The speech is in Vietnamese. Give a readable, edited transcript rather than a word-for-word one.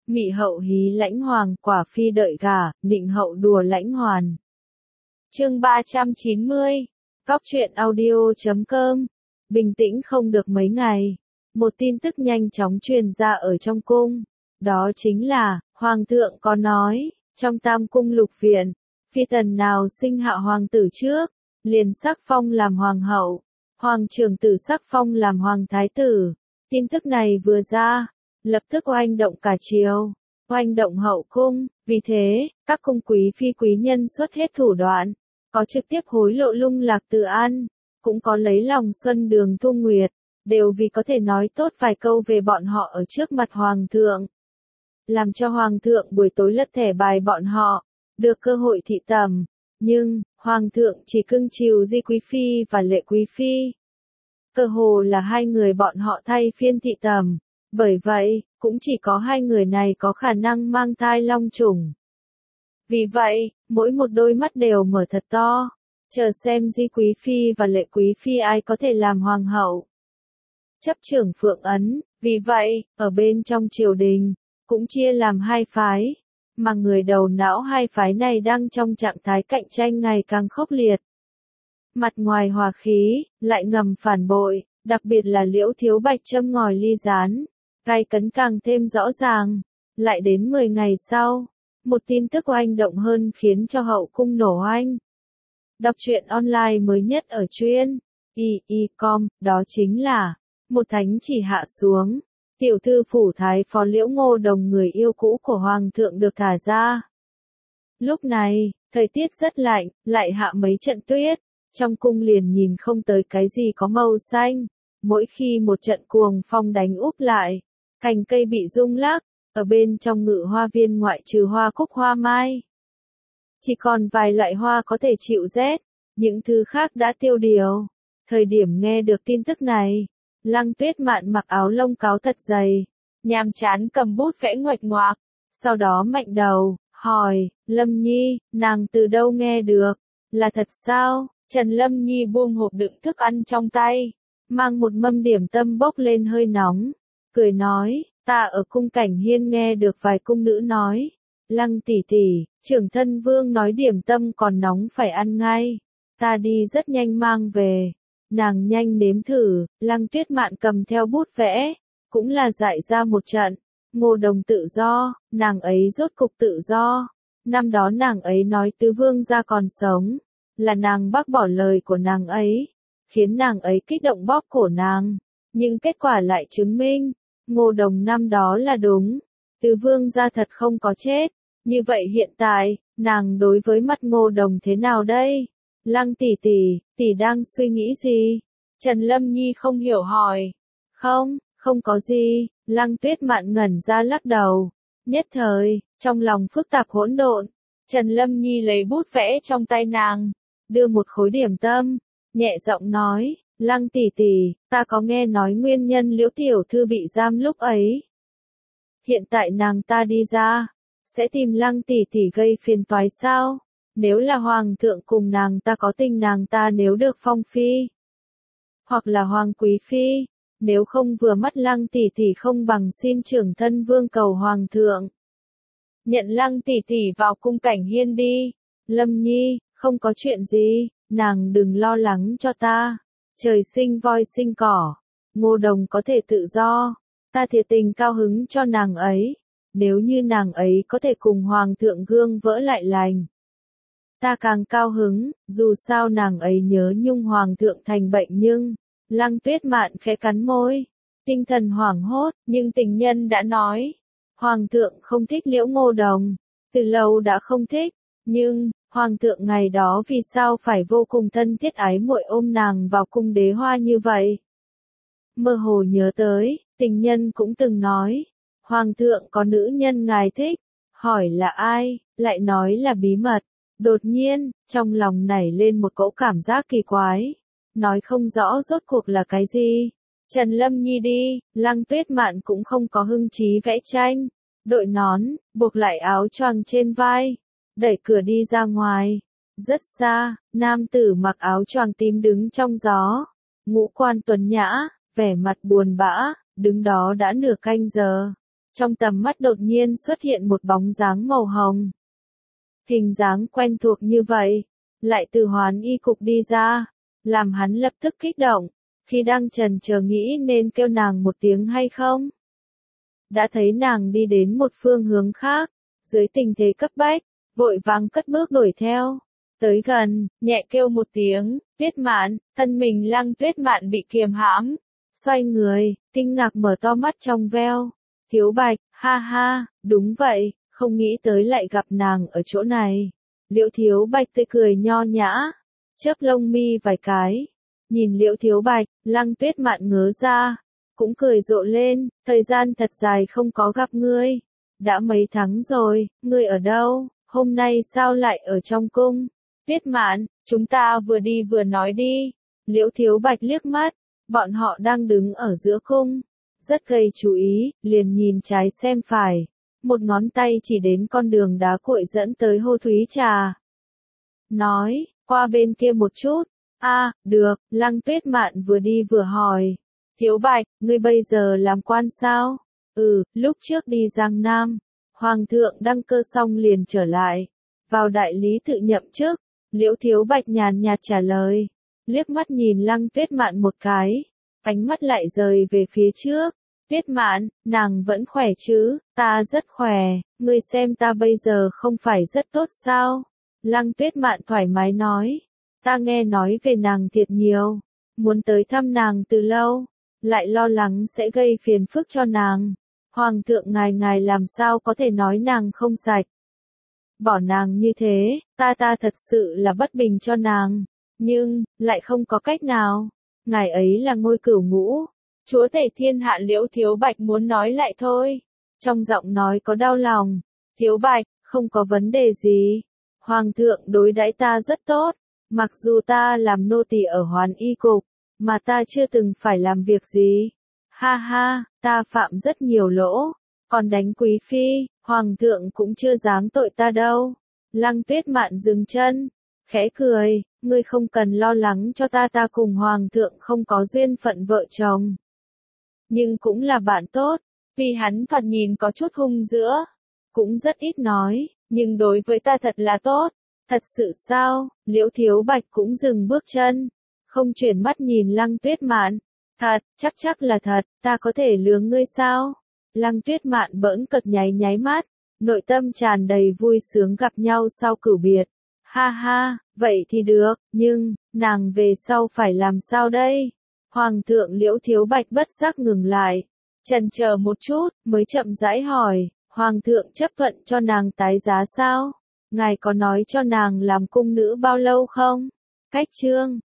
Mị hậu hí lãnh hoàng, quả phi đợi gả, nịnh hậu đùa lãnh hoàn. Chương 390. Góc truyện audio.com. Bình tĩnh không được mấy ngày, một tin tức nhanh chóng truyền ra ở trong cung. Đó chính là, Hoàng thượng có nói, trong Tam cung lục viện, phi tần nào sinh hạ hoàng tử trước, liền sắc phong làm hoàng hậu, hoàng trưởng tử sắc phong làm hoàng thái tử. Tin tức này vừa ra, lập tức oanh động cả triều, oanh động hậu cung. Vì thế, các cung quý phi quý nhân xuất hết thủ đoạn, có trực tiếp hối lộ Lung Lạc Từ An, cũng có lấy lòng Xuân Đường Thu Nguyệt, đều vì có thể nói tốt vài câu về bọn họ ở trước mặt hoàng thượng, làm cho hoàng thượng buổi tối lật thẻ bài bọn họ, được cơ hội thị tầm. Nhưng, hoàng thượng chỉ cưng chiều Di Quý Phi và Lệ Quý Phi. Cơ hồ là hai người bọn họ thay phiên thị tầm, bởi vậy, cũng chỉ có hai người này có khả năng mang thai long chủng. Vì vậy, mỗi một đôi mắt đều mở thật to, chờ xem Di Quý Phi và Lệ Quý Phi ai có thể làm hoàng hậu. Chấp trưởng Phượng Ấn, vì vậy, ở bên trong triều đình, cũng chia làm hai phái, mà người đầu não hai phái này đang trong trạng thái cạnh tranh ngày càng khốc liệt. Mặt ngoài hòa khí, lại ngầm phản bội, đặc biệt là Liễu Thiếu Bạch châm ngòi ly gián, gay cấn càng thêm rõ ràng. Lại đến 10 ngày sau, một tin tức oanh động hơn khiến cho hậu cung nổ oanh. Đọc truyện online mới nhất ở truyện y.com, đó chính là, một thánh chỉ hạ xuống, tiểu thư phủ thái phó Liễu Ngô Đồng người yêu cũ của hoàng thượng được thả ra. Lúc này, thời tiết rất lạnh, lại hạ mấy trận tuyết, trong cung liền nhìn không tới cái gì có màu xanh. Mỗi khi một trận cuồng phong đánh úp lại, cành cây bị rung lắc, ở bên trong ngự hoa viên ngoại trừ hoa cúc hoa mai, chỉ còn vài loại hoa có thể chịu rét, những thứ khác đã tiêu điều. Thời điểm nghe được tin tức này, Lăng Tuyết Mạn mặc áo lông cáo thật dày, nhàm chán cầm bút vẽ nguệch ngoạc, sau đó mạnh đầu, hỏi, Lâm Nhi, nàng từ đâu nghe được, là thật sao? Trần Lâm Nhi buông hộp đựng thức ăn trong tay, mang một mâm điểm tâm bốc lên hơi nóng, cười nói, ta ở cung Cảnh Hiên nghe được vài cung nữ nói, Lăng tỷ tỷ, trưởng thân vương nói điểm tâm còn nóng phải ăn ngay, ta đi rất nhanh mang về. Nàng nhanh nếm thử, Lăng Tuyết Mạn cầm theo bút vẽ, cũng là dạy ra một trận. Ngô Đồng tự do, nàng ấy rốt cục tự do. Năm đó nàng ấy nói tứ vương gia còn sống, là nàng bác bỏ lời của nàng ấy, khiến nàng ấy kích động bóp cổ nàng. Nhưng kết quả lại chứng minh, Ngô Đồng năm đó là đúng, tứ vương gia thật không có chết. Như vậy hiện tại, nàng đối với mặt Ngô Đồng thế nào đây? Lăng tỷ tỷ, tỷ đang suy nghĩ gì? Trần Lâm Nhi không hiểu hỏi. Không có gì, Lăng Tuyết Mạn ngẩn ra lắc đầu. Nhất thời, trong lòng phức tạp hỗn độn, Trần Lâm Nhi lấy bút vẽ trong tay nàng, đưa một khối điểm tâm, nhẹ giọng nói, Lăng tỷ tỷ, ta có nghe nói nguyên nhân Liễu tiểu thư bị giam lúc ấy. Hiện tại nàng ta đi ra, sẽ tìm Lăng tỷ tỷ gây phiền toái sao? Nếu là hoàng thượng cùng nàng ta có tình nàng ta nếu được phong phi, hoặc là hoàng quý phi, nếu không vừa mắt Lăng tỷ tỷ không bằng xin trưởng thân vương cầu hoàng thượng nhận Lăng tỷ tỷ vào cung Cảnh Hiên đi. Lâm Nhi, không có chuyện gì, nàng đừng lo lắng cho ta. Trời sinh voi sinh cỏ, Ngô Đồng có thể tự do, ta thiệt tình cao hứng cho nàng ấy. Nếu như nàng ấy có thể cùng hoàng thượng gương vỡ lại lành, ta càng cao hứng, dù sao nàng ấy nhớ nhung hoàng thượng thành bệnh nhưng, Lăng Tuyết Mạn khẽ cắn môi, tinh thần hoảng hốt, nhưng tình nhân đã nói, hoàng thượng không thích Liễu Ngô Đồng, từ lâu đã không thích, nhưng, hoàng thượng ngày đó vì sao phải vô cùng thân thiết ái muội ôm nàng vào cung Đế Hoa như vậy? Mơ hồ nhớ tới, tình nhân cũng từng nói, hoàng thượng có nữ nhân ngài thích, hỏi là ai, lại nói là bí mật. Đột nhiên, trong lòng nảy lên một cỗ cảm giác kỳ quái, nói không rõ rốt cuộc là cái gì. Trần Lâm Nhi đi, Lăng Tuyết Mạn cũng không có hứng chí vẽ tranh, đội nón, buộc lại áo choàng trên vai, đẩy cửa đi ra ngoài. Rất xa, nam tử mặc áo choàng tím đứng trong gió, ngũ quan tuấn nhã, vẻ mặt buồn bã, đứng đó đã nửa canh giờ. trong tầm mắt đột nhiên xuất hiện một bóng dáng màu hồng. Hình dáng quen thuộc như vậy, lại từ Hoán Y cục đi ra, làm hắn lập tức kích động, khi đang chần chờ nghĩ nên kêu nàng một tiếng hay không. Đã thấy nàng đi đến một phương hướng khác, dưới tình thế cấp bách, vội vàng cất bước đuổi theo. Tới gần, nhẹ kêu một tiếng, Tuyết Mạn, thân mình Lăng Tuyết Mạn bị kiềm hãm, xoay người, kinh ngạc mở to mắt trong veo. Thiếu Bạch, ha ha, đúng vậy, không nghĩ tới lại gặp nàng ở chỗ này. Liễu Thiếu Bạch tươi cười nho nhã, chớp lông mi vài cái, nhìn Liễu Thiếu Bạch, Lăng Tuyết Mạn ngớ ra, cũng cười rộ lên, thời gian thật dài không có gặp ngươi. Đã mấy tháng rồi, ngươi ở đâu, hôm nay sao lại ở trong cung? Tuyết Mạn, chúng ta vừa đi vừa nói đi. Liễu Thiếu Bạch liếc mắt, bọn họ đang đứng ở giữa cung, rất gây chú ý, liền nhìn trái xem phải. Một ngón tay chỉ đến con đường đá cuội dẫn tới Hô Thúy Trà. Nói, qua bên kia một chút. Được, Lăng Tuyết Mạn vừa đi vừa hỏi. Thiếu Bạch, ngươi bây giờ làm quan sao? Lúc trước đi Giang Nam, Hoàng thượng đăng cơ xong liền trở lại, vào đại lý tự nhậm chức. Liễu Thiếu Bạch nhàn nhạt trả lời, liếc mắt nhìn Lăng Tuyết Mạn một cái, ánh mắt lại rời về phía trước. Tuyết Mạn, nàng vẫn khỏe chứ? Ta rất khỏe, ngươi xem ta bây giờ không phải rất tốt sao? Lăng Tuyết Mạn thoải mái nói, ta nghe nói về nàng thiệt nhiều, muốn tới thăm nàng từ lâu, lại lo lắng sẽ gây phiền phức cho nàng. Hoàng thượng ngài làm sao có thể nói nàng không sạch? Bỏ nàng như thế, ta thật sự là bất bình cho nàng, nhưng, lại không có cách nào. Ngài ấy là ngôi cửu ngũ, chúa tể thiên hạ. Liễu Thiếu Bạch muốn nói lại thôi, trong giọng nói có đau lòng. Thiếu Bạch, không có vấn đề gì. Hoàng thượng đối đãi ta rất tốt, mặc dù ta làm nô tỳ ở Hoán Y cục, mà ta chưa từng phải làm việc gì. Ha ha, ta phạm rất nhiều lỗ, còn đánh quý phi, Hoàng thượng cũng chưa giáng tội ta đâu. Lăng Tuyết Mạn dừng chân, khẽ cười, ngươi không cần lo lắng cho ta cùng Hoàng thượng không có duyên phận vợ chồng. Nhưng cũng là bạn tốt, vì hắn thoạt nhìn có chút hung dữ, cũng rất ít nói, nhưng đối với ta thật là tốt. Thật sự sao? Liễu Thiếu Bạch cũng dừng bước chân, không chuyển mắt nhìn Lăng Tuyết Mạn. Thật, chắc là thật, ta có thể lừa ngươi sao? Lăng Tuyết Mạn bỡn cợt nháy mắt, nội tâm tràn đầy vui sướng gặp nhau sau cửu biệt. Ha ha, vậy thì được, nhưng, nàng về sau phải làm sao đây? Hoàng thượng Liễu Thiếu Bạch bất giác ngừng lại, chần chờ một chút, mới chậm rãi hỏi, Hoàng thượng chấp thuận cho nàng tái giá sao? Ngài có nói cho nàng làm cung nữ bao lâu không? Cách chương